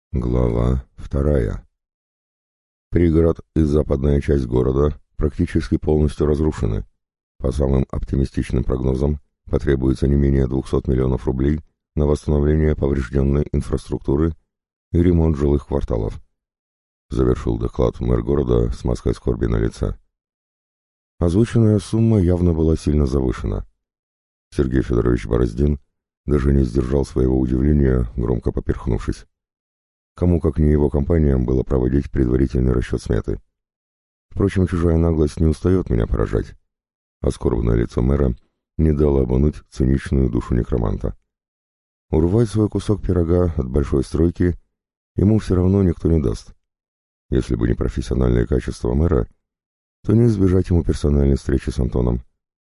Глава 2. Пригород и западная часть города практически полностью разрушены. По самым оптимистичным прогнозам, потребуется не менее 200 миллионов рублей на восстановление поврежденной инфраструктуры и ремонт жилых кварталов. Завершил доклад мэр города с маской скорби на лице. Озвученная сумма явно была сильно завышена. Сергей Федорович Бороздин даже не сдержал своего удивления, громко поперхнувшись. Кому, как не его компаниям, было проводить предварительный расчет сметы. Впрочем, чужая наглость не устает меня поражать, а скорбное лицо мэра не дало обмануть циничную душу некроманта. Урвать свой кусок пирога от большой стройки ему все равно никто не даст. Если бы не профессиональные качества мэра, то не избежать ему персональной встречи с Антоном.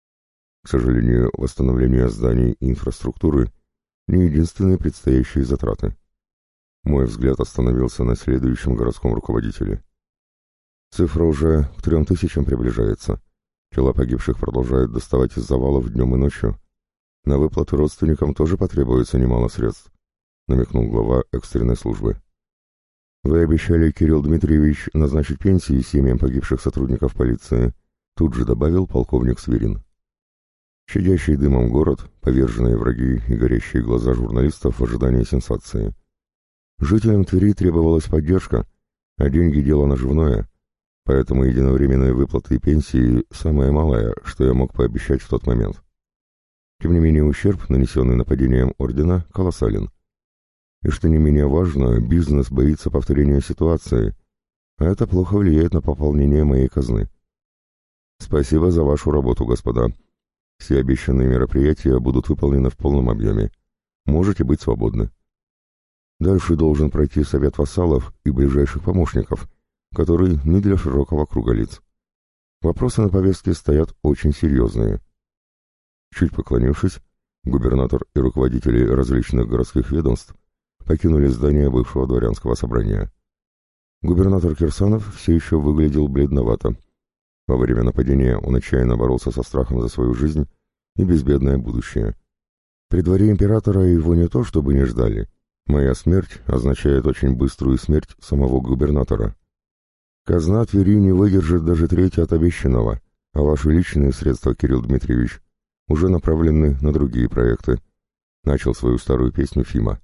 К сожалению, восстановление зданий и инфраструктуры не единственные предстоящие затраты. Мой взгляд остановился на следующем городском руководителе. Цифра уже к 3000 приближается. Тела погибших продолжают доставать из завалов днем и ночью. На выплаты родственникам тоже потребуется немало средств, намекнул глава экстренной службы. Вы обещали, Кирилл Дмитриевич, назначить пенсии семьям погибших сотрудников полиции, тут же добавил полковник Свирин. Чадящий дымом город, поверженные враги и горящие глаза журналистов в ожидании сенсации. Жителям Твери требовалась поддержка, а деньги — дело наживное, поэтому единовременные выплаты и пенсии — самое малое, что я мог пообещать в тот момент. Тем не менее, ущерб, нанесенный нападением ордена, колоссален. И что не менее важно, бизнес боится повторения ситуации, а это плохо влияет на пополнение моей казны. Спасибо за вашу работу, господа. Все обещанные мероприятия будут выполнены в полном объеме. Можете быть свободны. Дальше должен пройти совет вассалов и ближайших помощников, который не для широкого круга лиц. Вопросы на повестке стоят очень серьезные. Чуть поклонившись, губернатор и руководители различных городских ведомств покинули здание бывшего дворянского собрания. Губернатор Кирсанов все еще выглядел бледновато. Во время нападения он отчаянно боролся со страхом за свою жизнь и безбедное будущее. При дворе императора его не то чтобы не ждали. Моя смерть означает очень быструю смерть самого губернатора. Казна Твери не выдержит даже трети от обещанного, а ваши личные средства, Кирилл Дмитриевич, уже направлены на другие проекты. Начал свою старую песню Фима.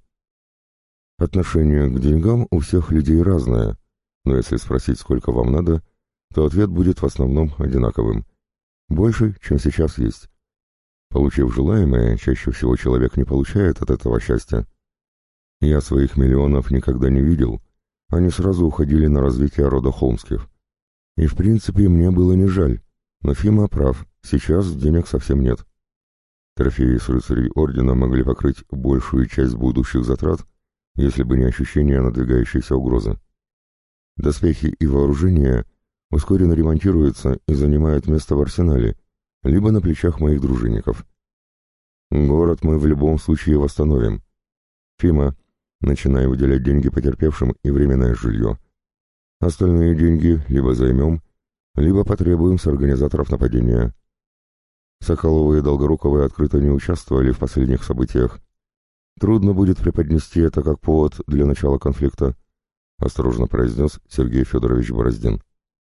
Отношение к деньгам у всех людей разное, но если спросить, сколько вам надо, то ответ будет в основном одинаковым. Больше, чем сейчас есть. Получив желаемое, чаще всего человек не получает от этого счастья. Я своих миллионов никогда не видел, они сразу уходили на развитие рода Холмских. И в принципе мне было не жаль, но Фима прав, сейчас денег совсем нет. Трофеи с рыцарей ордена могли покрыть большую часть будущих затрат, если бы не ощущение надвигающейся угрозы. Доспехи и вооружение ускоренно ремонтируются и занимают место в арсенале, либо на плечах моих дружинников. Город мы в любом случае восстановим. Фима, начинай выделять деньги потерпевшим и временное жилье. Остальные деньги либо займем, либо потребуем с организаторов нападения. Соколовы и Долгоруковы открыто не участвовали в последних событиях. Трудно будет преподнести это как повод для начала конфликта, осторожно произнес Сергей Федорович Бороздин.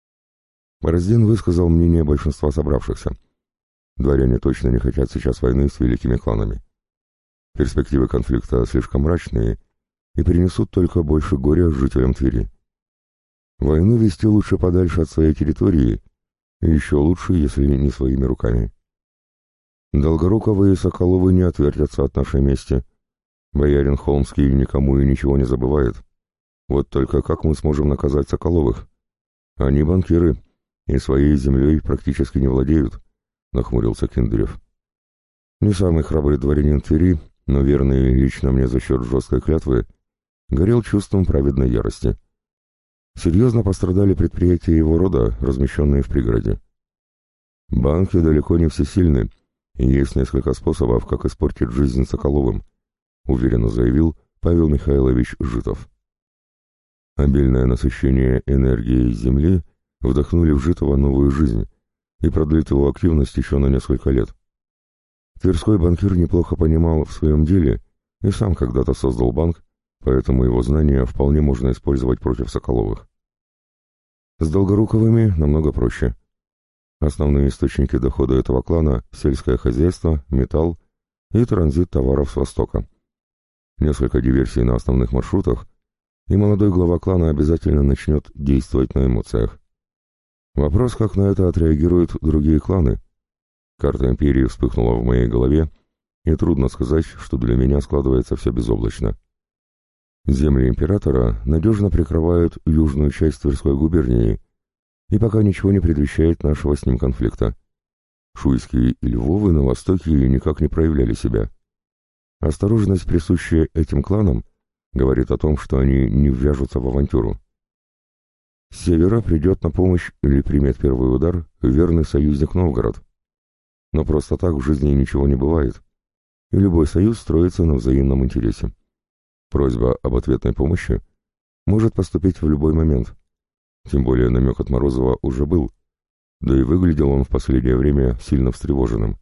Бороздин высказал мнение большинства собравшихся. Дворяне точно не хотят сейчас войны с великими кланами. Перспективы конфликта слишком мрачные и принесут только больше горя жителям Твери. Войну вести лучше подальше от своей территории, и еще лучше, если не своими руками. Долгоруковы и Соколовы не отвертятся от нашей мести. Боярин Холмский никому и ничего не забывает. Вот только как мы сможем наказать Соколовых? Они банкиры и своей землей практически не владеют, нахмурился Киндырев. Не самый храбрый дворянин Твери, но верный лично мне за счет жесткой клятвы, горел чувством праведной ярости. Серьезно пострадали предприятия его рода, размещенные в пригороде. Банки далеко не всесильны, и есть несколько способов, как испортить жизнь Соколовым, уверенно заявил Павел Михайлович Житов. Обильное насыщение энергией Земли вдохнули в Житова новую жизнь и продлит его активность еще на несколько лет. Тверской банкир неплохо понимал в своем деле и сам когда-то создал банк, поэтому его знания вполне можно использовать против Соколовых. С Долгоруковыми намного проще. Основные источники дохода этого клана — сельское хозяйство, металл и транзит товаров с Востока. Несколько диверсий на основных маршрутах, и молодой глава клана обязательно начнет действовать на эмоциях. Вопрос, как на это отреагируют другие кланы. Карта империи вспыхнула в моей голове, и трудно сказать, что для меня складывается все безоблачно. Земли императора надежно прикрывают южную часть Тверской губернии, и пока ничего не предвещает нашего с ним конфликта. Шуйские и Львовы на востоке никак не проявляли себя. Осторожность, присущая этим кланам, говорит о том, что они не ввяжутся в авантюру. С севера придет на помощь или примет первый удар верный союзник Новгород. Но просто так в жизни ничего не бывает, и любой союз строится на взаимном интересе. Просьба об ответной помощи может поступить в любой момент. Тем более намек от Морозова уже был, да и выглядел он в последнее время сильно встревоженным.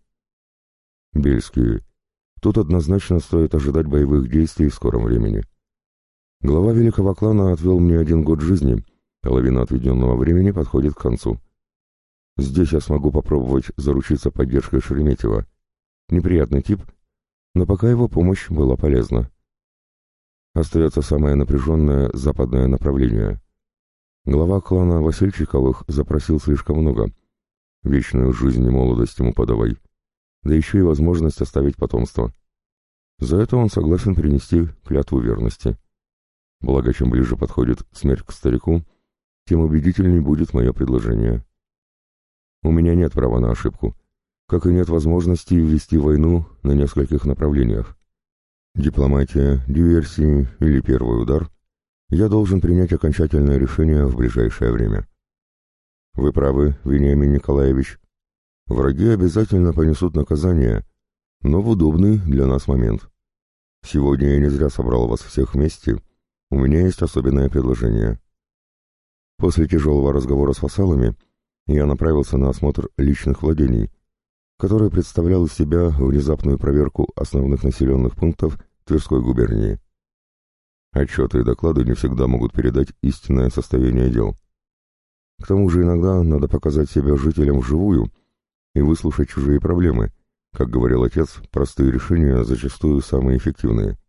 Бельские. Тут однозначно стоит ожидать боевых действий в скором времени. Глава великого клана отвел мне 1 год жизни, половина отведенного времени подходит к концу. Здесь я смогу попробовать заручиться поддержкой Шереметьева. Неприятный тип, но пока его помощь была полезна. Остается самое напряженное западное направление. Глава клана Васильчиковых запросил слишком много. Вечную жизнь и молодость ему подавай. Да еще и возможность оставить потомство. За это он согласен принести клятву верности. Благо, чем ближе подходит смерть к старику, тем убедительней будет мое предложение. У меня нет права на ошибку, как и нет возможности вести войну на нескольких направлениях. Дипломатия, диверсии или первый удар — я должен принять окончательное решение в ближайшее время. Вы правы, Вениамин Николаевич. Враги обязательно понесут наказание, но в удобный для нас момент. Сегодня я не зря собрал вас всех вместе. У меня есть особенное предложение. После тяжелого разговора с вассалами я направился на осмотр личных владений, который представлял из себя внезапную проверку основных населенных пунктов Тверской губернии. Отчеты и доклады не всегда могут передать истинное состояние дел. К тому же иногда надо показать себя жителям вживую и выслушать чужие проблемы. Как говорил отец, простые решения зачастую самые эффективные.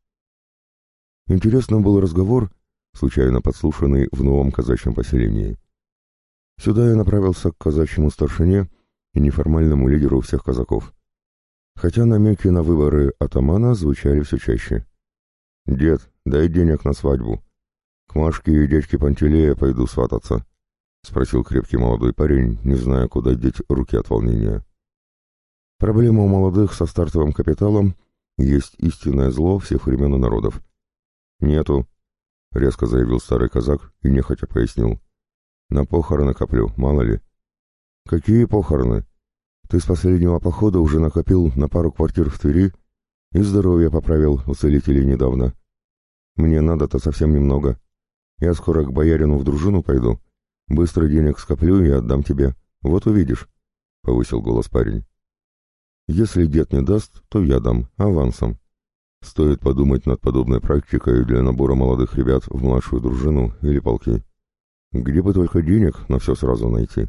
Интересным был разговор, случайно подслушанный в новом казачьем поселении. Сюда я направился к казачьему старшине и неформальному лидеру всех казаков. Хотя намеки на выборы атамана звучали все чаще. «Дед, дай денег на свадьбу. К Машке и дядьке Пантелея пойду свататься», — спросил крепкий молодой парень, не зная, куда деть руки от волнения. Проблема у молодых со стартовым капиталом есть истинное зло всех времен и народов. «Нету», — резко заявил старый казак и нехотя пояснил. «На похороны коплю, мало ли». «Какие похороны? Ты с последнего похода уже накопил на пару квартир в Твери и здоровье поправил у целителей недавно. Мне надо-то совсем немного. Я скоро к боярину в дружину пойду. Быстро денег скоплю и отдам тебе. Вот увидишь», — повысил голос парень. «Если дед не даст, то я дам, авансом. Стоит подумать над подобной практикой для набора молодых ребят в младшую дружину или полки. Где бы только денег на все сразу найти.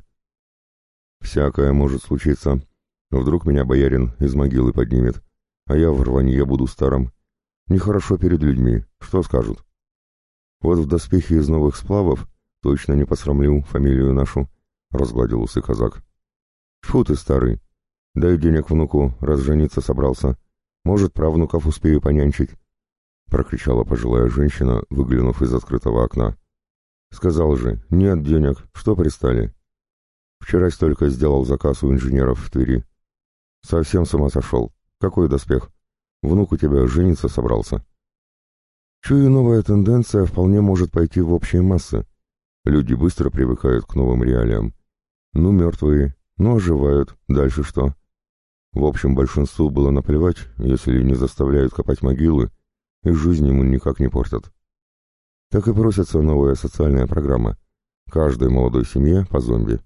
Всякое может случиться. Вдруг меня боярин из могилы поднимет, а я в рванье буду старым. Нехорошо перед людьми, что скажут? Вот в доспехе из новых сплавов точно не посрамлю фамилию нашу», — разгладил усы казак. «Тьфу ты, старый, дай денег внуку, раз жениться собрался. Может, правнуков успею понянчить», — прокричала пожилая женщина, выглянув из открытого окна. «Сказал же, нет денег, что пристали? Вчера столько сделал заказ у инженеров в Твери. Совсем с ума сошел. Какой доспех? Внук у тебя жениться собрался». Чую, новая тенденция вполне может пойти в общие массы. Люди быстро привыкают к новым реалиям. Ну, мертвые, ну, оживают, дальше что? В общем, большинству было наплевать, если не заставляют копать могилы, и жизнь ему никак не портят. Так и просится новая социальная программа. Каждой молодой семье по зомби.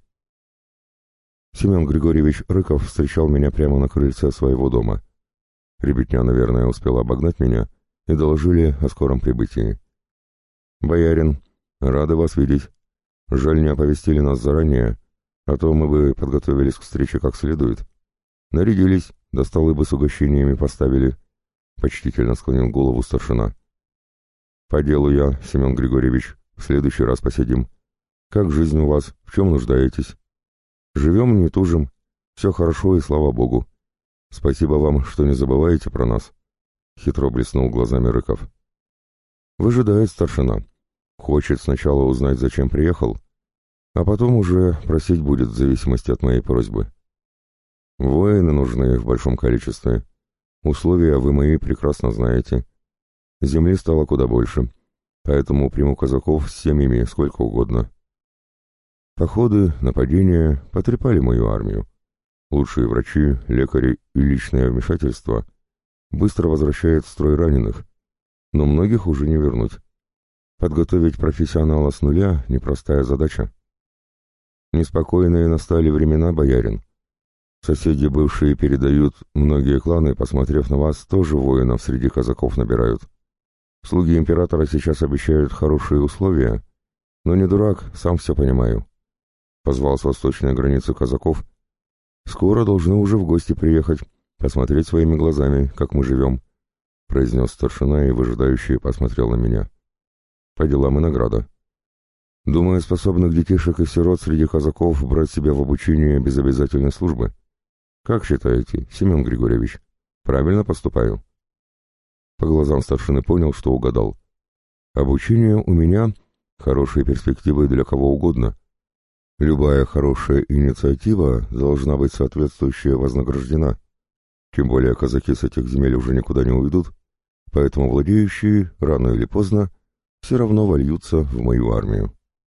Семен Григорьевич Рыков встречал меня прямо на крыльце своего дома. Ребятня, наверное, успела обогнать меня, и доложили о скором прибытии. «Боярин, рады вас видеть. Жаль, не оповестили нас заранее, а то мы бы подготовились к встрече как следует. Нарядились, до столы бы с угощениями поставили», — почтительно склонил голову старшина. «По делу я, Семен Григорьевич, в следующий раз посидим. Как жизнь у вас, в чем нуждаетесь? Живем, не тужим, все хорошо и слава богу. Спасибо вам, что не забываете про нас», — хитро блеснул глазами Рыков. «Выжидает старшина. Хочет сначала узнать, зачем приехал, а потом уже просить будет в зависимости от моей просьбы. Воины нужны в большом количестве. Условия вы мои прекрасно знаете. Земли стало куда больше, поэтому приму казаков с семьями сколько угодно. Походы, нападения потрепали мою армию. Лучшие врачи, лекари и личное вмешательство быстро возвращает в строй раненых, но многих уже не вернуть. Подготовить профессионала с нуля — непростая задача. Неспокойные настали времена, боярин. Соседи бывшие передают, многие кланы, посмотрев на вас, тоже воинов среди казаков набирают. Слуги императора сейчас обещают хорошие условия, но не дурак, сам все понимаю. Позвал с восточной границы казаков. Скоро должны уже в гости приехать, посмотреть своими глазами, как мы живем, — произнес старшина и выжидающий посмотрел на меня. По делам и награда. Думаю, способных детишек и сирот среди казаков брать себя в обучение без обязательной службы. Как считаете, Семен Григорьевич, правильно поступаю? По глазам старшины понял, что угадал. Обучение у меня — хорошие перспективы для кого угодно. Любая хорошая инициатива должна быть соответствующая вознаграждена. Тем более казаки с этих земель уже никуда не уйдут, поэтому владеющие, рано или поздно, все равно вольются в мою армию.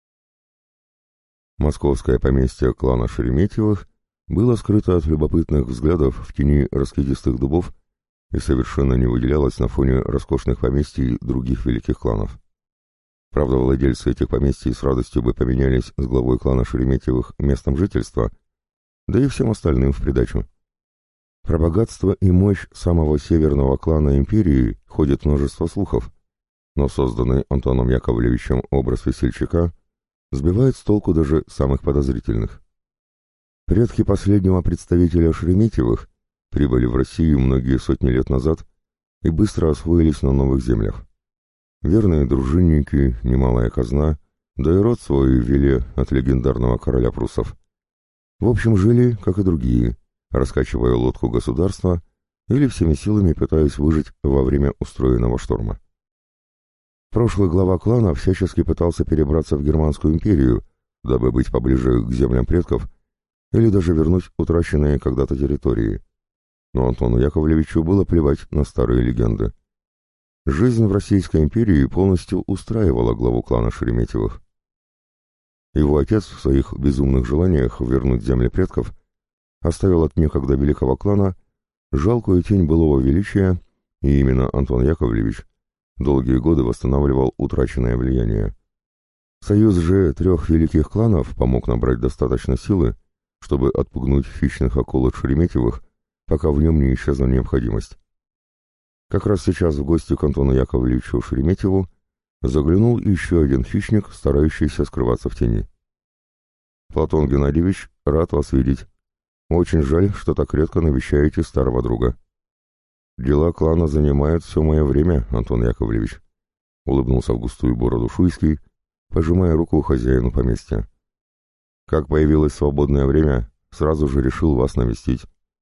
Московское поместье клана Шереметьевых было скрыто от любопытных взглядов в тени раскидистых дубов и совершенно не выделялось на фоне роскошных поместий других великих кланов. Правда, владельцы этих поместий с радостью бы поменялись с главой клана Шереметьевых местом жительства, да и всем остальным в придачу. Про богатство и мощь самого северного клана империи ходит множество слухов, но созданный Антоном Яковлевичем образ весельчака сбивает с толку даже самых подозрительных. Предки последнего представителя Шереметьевых прибыли в Россию многие сотни лет назад и быстро освоились на новых землях. Верные дружинники, немалая казна, да и род свой вели от легендарного короля пруссов. В общем, жили, как и другие, раскачивая лодку государства или всеми силами пытаясь выжить во время устроенного шторма. Прошлый глава клана всячески пытался перебраться в Германскую империю, дабы быть поближе к землям предков или даже вернуть утраченные когда-то территории. Но Антону Яковлевичу было плевать на старые легенды. Жизнь в Российской империи полностью устраивала главу клана Шереметьевых. Его отец в своих безумных желаниях вернуть земли предков оставил от некогда великого клана жалкую тень былого величия, и именно Антон Яковлевич долгие годы восстанавливал утраченное влияние. Союз же трех великих кланов помог набрать достаточно силы, чтобы отпугнуть хищных акул от Шереметьевых, пока в нем не исчезла необходимость. Как раз сейчас в гости к Антону Яковлевичу Шереметьеву заглянул еще один хищник, старающийся скрываться в тени. «Платон Геннадьевич, рад вас видеть. Очень жаль, что так редко навещаете старого друга». «Дела клана занимают все мое время, Антон Яковлевич», — улыбнулся в густую бороду Шуйский, пожимая руку хозяину поместья. «Как появилось свободное время, сразу же решил вас навестить».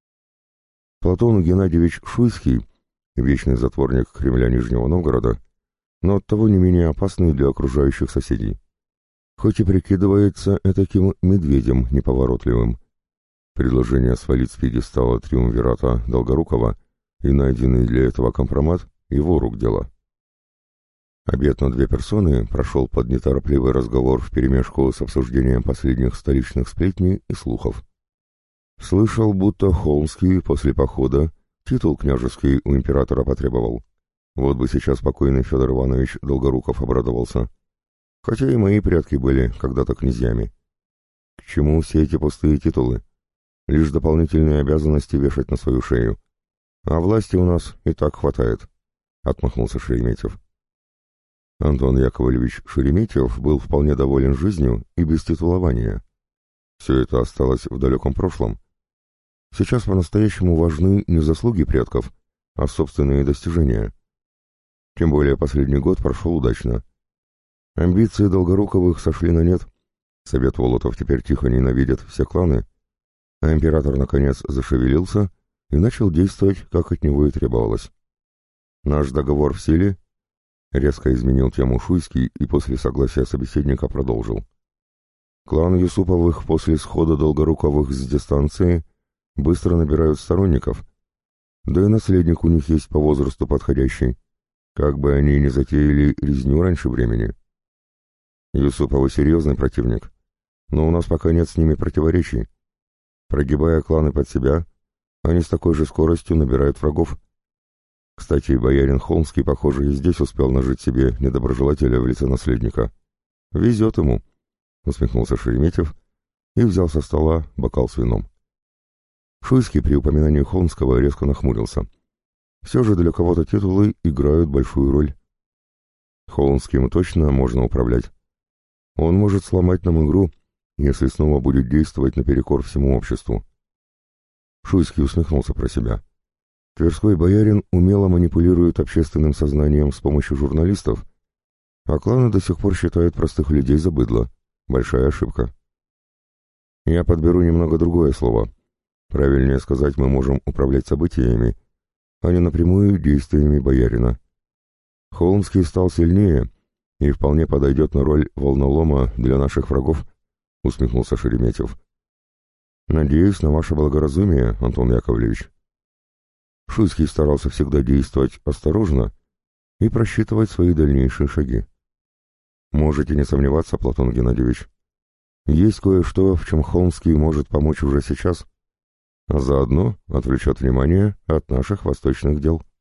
Платон Геннадьевич Шуйский — вечный затворник Кремля Нижнего Новгорода, но оттого не менее опасный для окружающих соседей. Хоть и прикидывается этаким медведем неповоротливым. Предложение свалить с пьедестала триумвирата Долгорукова и найденный для этого компромат — его рук дело. Обед на две персоны прошел под неторопливый разговор вперемешку с обсуждением последних столичных сплетней и слухов. Слышал, будто Холмский после похода титул княжеский у императора потребовал. Вот бы сейчас покойный Федор Иванович Долгоруков обрадовался. Хотя и мои предки были когда-то князьями. К чему все эти пустые титулы? Лишь дополнительные обязанности вешать на свою шею. А власти у нас и так хватает. — отмахнулся Шереметьев. Антон Яковлевич Шереметьев был вполне доволен жизнью и без титулования. Все это осталось в далеком прошлом. Сейчас по-настоящему важны не заслуги предков, а собственные достижения. Тем более последний год прошел удачно. Амбиции Долгоруковых сошли на нет. Совет Волотов теперь тихо ненавидит все кланы, а император наконец зашевелился и начал действовать, как от него и требовалось. «Наш договор в силе?» — резко изменил тему Шуйский и после согласия собеседника продолжил. «Клан Юсуповых после схода Долгоруковых с дистанции быстро набирают сторонников, да и наследник у них есть по возрасту подходящий, как бы они ни затеяли резню раньше времени. Юсуповы серьезный противник, но у нас пока нет с ними противоречий. Прогибая кланы под себя, они с такой же скоростью набирают врагов. Кстати, боярин Холмский, похоже, и здесь успел нажить себе недоброжелателя в лице наследника. Везет ему», — усмехнулся Шереметьев и взял со стола бокал с вином. Шуйский при упоминании Холмского резко нахмурился. Все же для кого-то титулы играют большую роль. Холмским точно можно управлять. Он может сломать нам игру, если снова будет действовать наперекор всему обществу. Шуйский усмехнулся про себя. Тверской боярин умело манипулирует общественным сознанием с помощью журналистов, а кланы до сих пор считают простых людей за быдло. Большая ошибка. Я подберу немного другое слово. Правильнее сказать, мы можем управлять событиями, а не напрямую действиями боярина. Холмский стал сильнее и вполне подойдет на роль волнолома для наших врагов, — усмехнулся Шереметьев. Надеюсь на ваше благоразумие, Антон Яковлевич. Шуйский старался всегда действовать осторожно и просчитывать свои дальнейшие шаги. Можете не сомневаться, Платон Геннадьевич. Есть кое-что, в чем Холмский может помочь уже сейчас, а заодно отвлечет внимание от наших восточных дел.